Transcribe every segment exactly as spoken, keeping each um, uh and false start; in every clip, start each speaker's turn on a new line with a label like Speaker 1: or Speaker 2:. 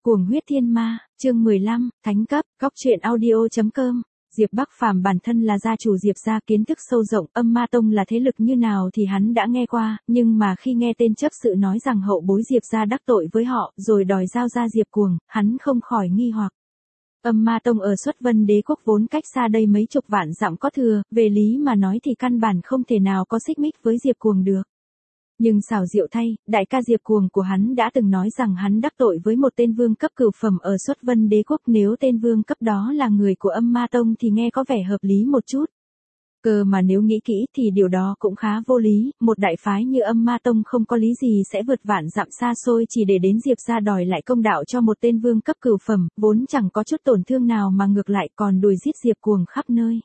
Speaker 1: Cuồng huyết thiên ma, chương mười lăm, thánh cấp, góc truyện audio chấm com. Diệp Bắc Phàm bản thân là gia chủ Diệp gia, kiến thức sâu rộng, Âm Ma Tông là thế lực như nào thì hắn đã nghe qua, nhưng mà khi nghe tên chấp sự nói rằng hậu bối Diệp gia đắc tội với họ, rồi đòi giao ra Diệp Cuồng, hắn không khỏi nghi hoặc. Âm Ma Tông ở Xuất Vân Đế quốc vốn cách xa đây mấy chục vạn dặm có thừa, về lý mà nói thì căn bản không thể nào có xích mích với Diệp Cuồng được. Nhưng xảo diệu thay, đại ca Diệp Cuồng của hắn đã từng nói rằng hắn đắc tội với một tên vương cấp cửu phẩm ở Xuất Vân Đế quốc, nếu tên vương cấp đó là người của Âm Ma Tông thì nghe có vẻ hợp lý một chút. Cơ mà nếu nghĩ kỹ thì điều đó cũng khá vô lý, một đại phái như Âm Ma Tông không có lý gì sẽ vượt vạn dặm xa xôi chỉ để đến Diệp gia đòi lại công đạo cho một tên vương cấp cửu phẩm, vốn chẳng có chút tổn thương nào mà ngược lại còn đuổi giết Diệp Cuồng khắp nơi.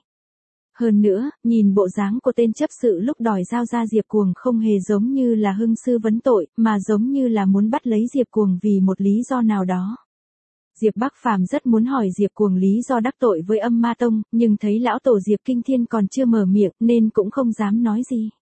Speaker 1: Hơn nữa, nhìn bộ dáng của tên chấp sự lúc đòi giao ra Diệp Cuồng không hề giống như là hưng sư vấn tội, mà giống như là muốn bắt lấy Diệp Cuồng vì một lý do nào đó. Diệp Bắc Phàm rất muốn hỏi Diệp Cuồng lý do đắc tội với Âm Ma Tông, nhưng thấy lão tổ Diệp Kinh Thiên còn chưa mở miệng nên cũng không dám nói gì.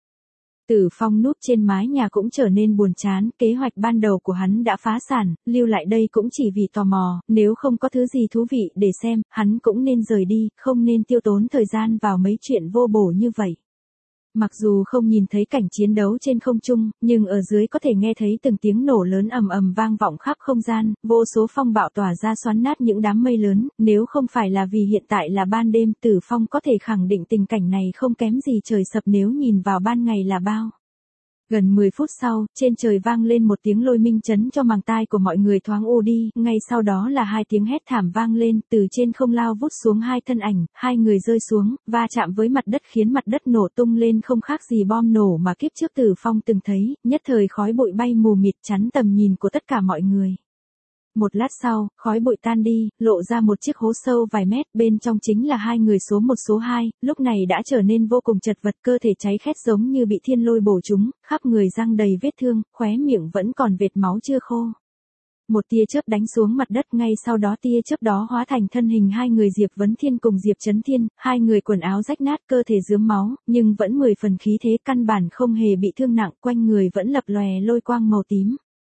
Speaker 1: Tử Phong núp trên mái nhà cũng trở nên buồn chán, kế hoạch ban đầu của hắn đã phá sản, lưu lại đây cũng chỉ vì tò mò, nếu không có thứ gì thú vị để xem, hắn cũng nên rời đi, không nên tiêu tốn thời gian vào mấy chuyện vô bổ như vậy. Mặc dù không nhìn thấy cảnh chiến đấu trên không trung, nhưng ở dưới có thể nghe thấy từng tiếng nổ lớn ầm ầm vang vọng khắp không gian, vô số phong bạo tỏa ra xoắn nát những đám mây lớn, nếu không phải là vì hiện tại là ban đêm, Tử Phong có thể khẳng định tình cảnh này không kém gì trời sập nếu nhìn vào ban ngày là bao. Gần mười phút sau, trên trời vang lên một tiếng lôi minh chấn cho màng tai của mọi người thoáng u đi, ngay sau đó là hai tiếng hét thảm vang lên, từ trên không lao vút xuống hai thân ảnh, hai người rơi xuống, va chạm với mặt đất khiến mặt đất nổ tung lên không khác gì bom nổ mà kiếp trước Tử Phong từng thấy, nhất thời khói bụi bay mù mịt chắn tầm nhìn của tất cả mọi người. Một lát sau, khói bụi tan đi, lộ ra một chiếc hố sâu vài mét, bên trong chính là hai người số một số hai, lúc này đã trở nên vô cùng chật vật, cơ thể cháy khét giống như bị thiên lôi bổ trúng, khắp người răng đầy vết thương, khóe miệng vẫn còn vệt máu chưa khô. Một tia chớp đánh xuống mặt đất, ngay sau đó tia chớp đó hóa thành thân hình hai người Diệp Vấn Thiên cùng Diệp Chấn Thiên, hai người quần áo rách nát, cơ thể rướm máu, nhưng vẫn mười phần khí thế, căn bản không hề bị thương nặng, quanh người vẫn lập lòe lôi quang màu tím.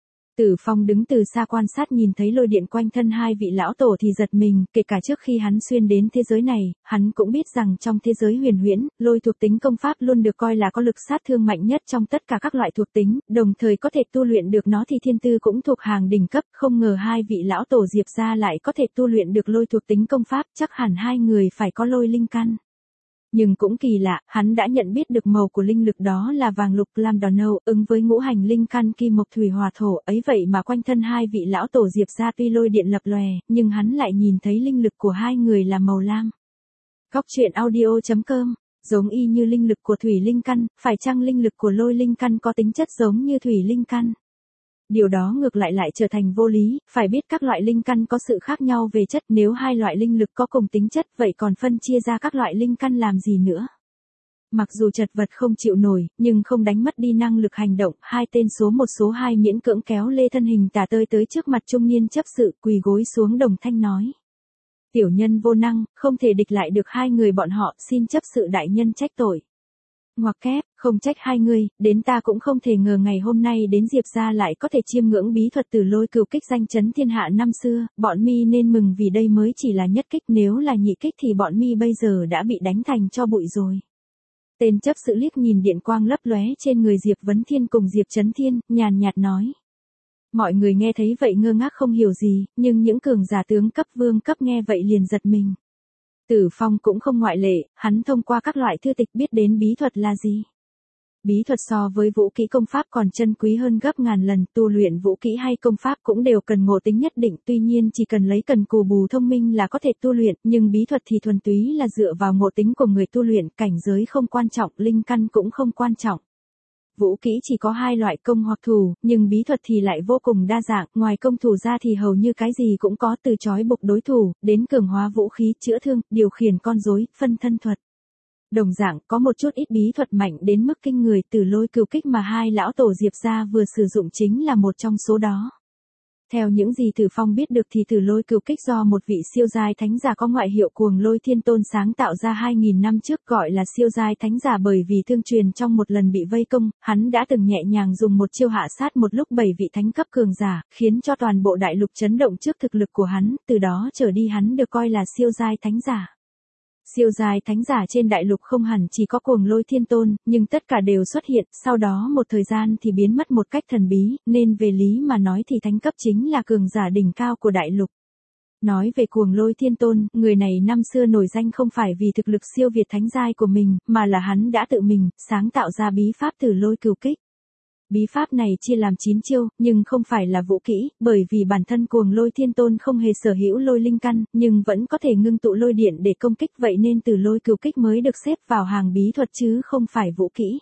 Speaker 1: Tử Phong đứng từ xa quan sát nhìn thấy lôi điện quanh thân hai vị lão tổ thì giật mình, kể cả trước khi hắn xuyên đến thế giới này, hắn cũng biết rằng trong thế giới huyền huyễn, lôi thuộc tính công pháp luôn được coi là có lực sát thương mạnh nhất trong tất cả các loại thuộc tính, đồng thời có thể tu luyện được nó thì thiên tư cũng thuộc hàng đỉnh cấp, không ngờ hai vị lão tổ Diệp gia lại có thể tu luyện được lôi thuộc tính công pháp, chắc hẳn hai người phải có lôi linh căn. Nhưng cũng kỳ lạ, hắn đã nhận biết được màu của linh lực đó là vàng lục lam đỏ nâu, ứng với ngũ hành linh căn kim mộc thủy hỏa thổ, ấy vậy mà quanh thân hai vị lão tổ Diệp gia tuy lôi điện lập lòe, nhưng hắn lại nhìn thấy linh lực của hai người là màu lam. Góc truyện audio chấm com, giống y như linh lực của thủy linh căn, phải chăng linh lực của lôi linh căn có tính chất giống như thủy linh căn? Điều đó ngược lại lại trở thành vô lý, phải biết các loại linh căn có sự khác nhau về chất, nếu hai loại linh lực có cùng tính chất vậy còn phân chia ra các loại linh căn làm gì nữa. Mặc dù chật vật không chịu nổi, nhưng không đánh mất đi năng lực hành động, hai tên số một số hai miễn cưỡng kéo lê thân hình tả tơi tới trước mặt trung niên chấp sự, quỳ gối xuống đồng thanh nói. Tiểu nhân vô năng, không thể địch lại được hai người bọn họ, xin chấp sự đại nhân trách tội. Ngoặc kép, không trách hai người, đến ta cũng không thể ngờ ngày hôm nay đến Diệp gia lại có thể chiêm ngưỡng bí thuật từ lôi cửu kích danh chấn thiên hạ năm xưa, bọn mi nên mừng vì đây mới chỉ là nhất kích, nếu là nhị kích thì bọn mi bây giờ đã bị đánh thành cho bụi rồi. Tên chấp sự liếc nhìn điện quang lấp lóe trên người Diệp Vấn Thiên cùng Diệp Chấn Thiên, nhàn nhạt nói. Mọi người nghe thấy vậy ngơ ngác không hiểu gì, nhưng những cường giả tướng cấp vương cấp nghe vậy liền giật mình. Tử Phong cũng không ngoại lệ, hắn thông qua các loại thư tịch biết đến bí thuật là gì. Bí thuật so với vũ kỹ công pháp còn chân quý hơn gấp ngàn lần, tu luyện vũ kỹ hay công pháp cũng đều cần ngộ tính nhất định, tuy nhiên chỉ cần lấy cần cù bù thông minh là có thể tu luyện, nhưng bí thuật thì thuần túy là dựa vào ngộ tính của người tu luyện, cảnh giới không quan trọng, linh căn cũng không quan trọng. Vũ kỹ chỉ có hai loại công hoặc thủ, nhưng bí thuật thì lại vô cùng đa dạng, ngoài công thủ ra thì hầu như cái gì cũng có, từ trói buộc đối thủ, đến cường hóa vũ khí, chữa thương, điều khiển con rối, phân thân thuật. Đồng dạng, có một chút ít bí thuật mạnh đến mức kinh người, từ lôi cửu kích mà hai lão tổ Diệp gia vừa sử dụng chính là một trong số đó. Theo những gì Tử Phong biết được thì Tử Lôi Cửu Kích do một vị siêu giai thánh giả có ngoại hiệu Cuồng Lôi Thiên Tôn sáng tạo ra hai nghìn năm trước, gọi là siêu giai thánh giả bởi vì tương truyền trong một lần bị vây công, hắn đã từng nhẹ nhàng dùng một chiêu hạ sát một lúc bảy vị thánh cấp cường giả, khiến cho toàn bộ đại lục chấn động trước thực lực của hắn, từ đó trở đi hắn được coi là siêu giai thánh giả. Siêu giai thánh giả trên đại lục không hẳn chỉ có Cuồng Lôi Thiên Tôn, nhưng tất cả đều xuất hiện, sau đó một thời gian thì biến mất một cách thần bí, nên về lý mà nói thì thánh cấp chính là cường giả đỉnh cao của đại lục. Nói về Cuồng Lôi Thiên Tôn, người này năm xưa nổi danh không phải vì thực lực siêu việt thánh giai của mình, mà là hắn đã tự mình sáng tạo ra bí pháp Tử Lôi Cửu Kích. Bí pháp này chia làm chín chiêu, nhưng không phải là vũ kỹ, bởi vì bản thân Cuồng Lôi Thiên Tôn không hề sở hữu lôi linh căn, nhưng vẫn có thể ngưng tụ lôi điện để công kích, vậy nên Tử Lôi Cửu Kích mới được xếp vào hàng bí thuật chứ không phải vũ kỹ.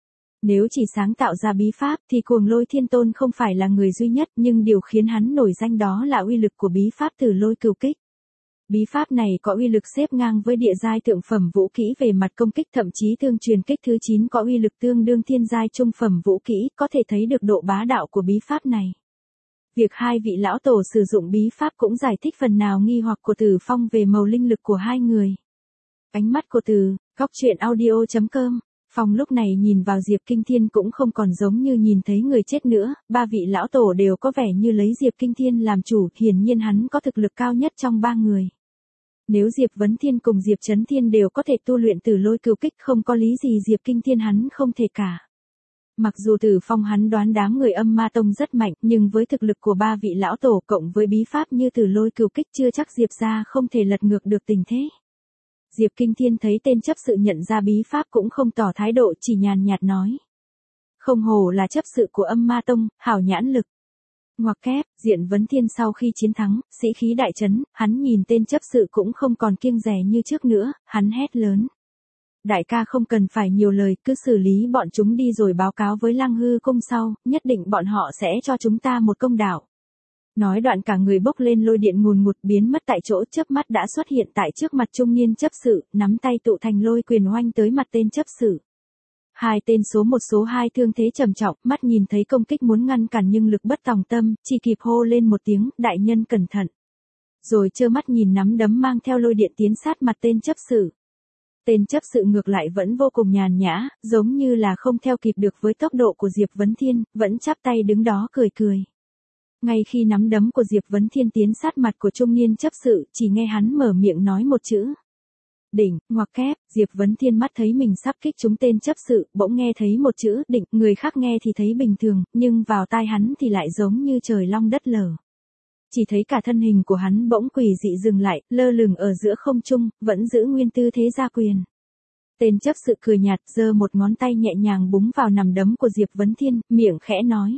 Speaker 1: Nếu chỉ sáng tạo ra bí pháp thì Cuồng Lôi Thiên Tôn không phải là người duy nhất, nhưng điều khiến hắn nổi danh đó là uy lực của bí pháp Tử Lôi Cửu Kích. Bí pháp này có uy lực xếp ngang với địa giai thượng phẩm vũ kỹ về mặt công kích, thậm chí thương truyền kích thứ chín có uy lực tương đương thiên giai trung phẩm vũ kỹ, có thể thấy được độ bá đạo của bí pháp này. Việc hai vị lão tổ sử dụng bí pháp cũng giải thích phần nào nghi hoặc của Tử Phong về màu linh lực của hai người. Ánh mắt của Từ, góc truyện audio chấm com. Phong lúc này nhìn vào Diệp Kinh Thiên cũng không còn giống như nhìn thấy người chết nữa, ba vị lão tổ đều có vẻ như lấy Diệp Kinh Thiên làm chủ, hiển nhiên hắn có thực lực cao nhất trong ba người. Nếu Diệp Vấn Thiên cùng Diệp Chấn Thiên đều có thể tu luyện Tử Lôi Cửu Kích, không có lý gì Diệp Kinh Thiên hắn không thể cả. Mặc dù Tử Phong hắn đoán đám người Âm Ma Tông rất mạnh, nhưng với thực lực của ba vị lão tổ cộng với bí pháp như Tử Lôi Cửu Kích chưa chắc Diệp gia không thể lật ngược được tình thế. Diệp Kinh Thiên thấy tên chấp sự nhận ra bí pháp cũng không tỏ thái độ, chỉ nhàn nhạt nói. Không hổ là chấp sự của Âm Ma Tông, hảo nhãn lực. Ngoặc kép, Diện Vấn Thiên sau khi chiến thắng, sĩ khí đại trấn, hắn nhìn tên chấp sự cũng không còn kiêng dè như trước nữa, hắn hét lớn. Đại ca không cần phải nhiều lời, cứ xử lý bọn chúng đi rồi báo cáo với Lăng Hư Cung sau, nhất định bọn họ sẽ cho chúng ta một công đạo. Nói đoạn cả người bốc lên lôi điện ngùn ngụt biến mất tại chỗ, chớp mắt đã xuất hiện tại trước mặt trung niên chấp sự, nắm tay tụ thành lôi quyền oanh tới mặt tên chấp sự. Hai tên số một số hai thương thế trầm trọng, mắt nhìn thấy công kích muốn ngăn cản nhưng lực bất tòng tâm, chỉ kịp hô lên một tiếng, đại nhân cẩn thận. Rồi trơ mắt nhìn nắm đấm mang theo lôi điện tiến sát mặt tên chấp sự. Tên chấp sự ngược lại vẫn vô cùng nhàn nhã, giống như là không theo kịp được với tốc độ của Diệp Vấn Thiên, vẫn chắp tay đứng đó cười cười. Ngay khi nắm đấm của Diệp Vấn Thiên tiến sát mặt của trung niên chấp sự, chỉ nghe hắn mở miệng nói một chữ. Đỉnh, ngoặc kép, Diệp Vấn Thiên mắt thấy mình sắp kích trúng tên chấp sự, bỗng nghe thấy một chữ định, người khác nghe thì thấy bình thường, nhưng vào tai hắn thì lại giống như trời long đất lở. Chỉ thấy cả thân hình của hắn bỗng quỷ dị dừng lại, lơ lửng ở giữa không trung, vẫn giữ nguyên tư thế ra quyền. Tên chấp sự cười nhạt, giơ một ngón tay nhẹ nhàng búng vào nằm đấm của Diệp Vấn Thiên, miệng khẽ nói.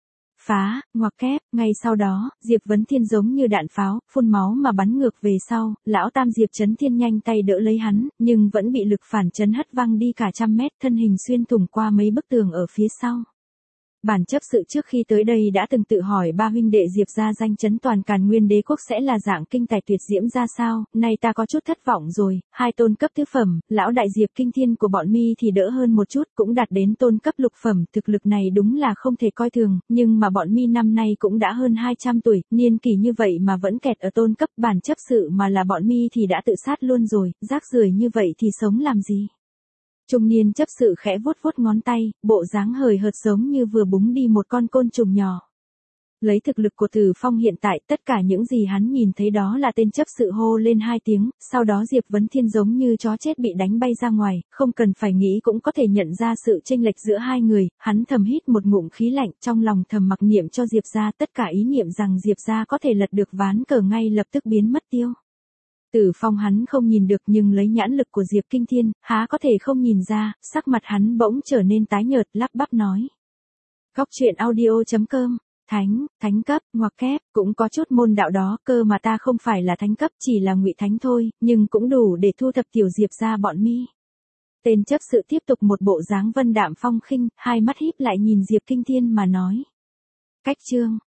Speaker 1: Phá, ngoặc kép, ngay sau đó, Diệp Vấn Thiên giống như đạn pháo, phun máu mà bắn ngược về sau, lão tam Diệp Chấn Thiên nhanh tay đỡ lấy hắn, nhưng vẫn bị lực phản chấn hất văng đi cả trăm mét, thân hình xuyên thủng qua mấy bức tường ở phía sau. Bản chấp sự trước khi tới đây đã từng tự hỏi ba huynh đệ Diệp gia danh chấn toàn Càn Nguyên Đế quốc sẽ là dạng kinh tài tuyệt diễm ra sao, nay ta có chút thất vọng rồi, hai tôn cấp tứ phẩm, lão đại Diệp Kinh Thiên của bọn mi thì đỡ hơn một chút, cũng đạt đến tôn cấp lục phẩm, thực lực này đúng là không thể coi thường, nhưng mà bọn mi năm nay cũng đã hơn hai trăm tuổi, niên kỷ như vậy mà vẫn kẹt ở tôn cấp, bản chấp sự mà là bọn mi thì đã tự sát luôn rồi, rác rưởi như vậy thì sống làm gì. Trung niên chấp sự khẽ vuốt vuốt ngón tay, bộ dáng hời hợt giống như vừa búng đi một con côn trùng nhỏ. Lấy thực lực của Tử Phong hiện tại, tất cả những gì hắn nhìn thấy đó là tên chấp sự hô lên hai tiếng, sau đó Diệp Vấn Thiên giống như chó chết bị đánh bay ra ngoài, không cần phải nghĩ cũng có thể nhận ra sự chênh lệch giữa hai người, hắn thầm hít một ngụm khí lạnh, trong lòng thầm mặc niệm cho Diệp gia, tất cả ý niệm rằng Diệp gia có thể lật được ván cờ ngay lập tức biến mất tiêu. Tử Phong hắn không nhìn được nhưng lấy nhãn lực của Diệp Kinh Thiên, há có thể không nhìn ra, sắc mặt hắn bỗng trở nên tái nhợt, lắp bắp nói. Góc truyện audio chấm com, thánh, thánh cấp, ngoặc kép, cũng có chút môn đạo đó, cơ mà ta không phải là thánh cấp, chỉ là ngụy thánh thôi, nhưng cũng đủ để thu thập tiểu Diệp ra bọn mi. Tên chấp sự tiếp tục một bộ dáng vân đạm phong khinh, hai mắt híp lại nhìn Diệp Kinh Thiên mà nói. Cách chương.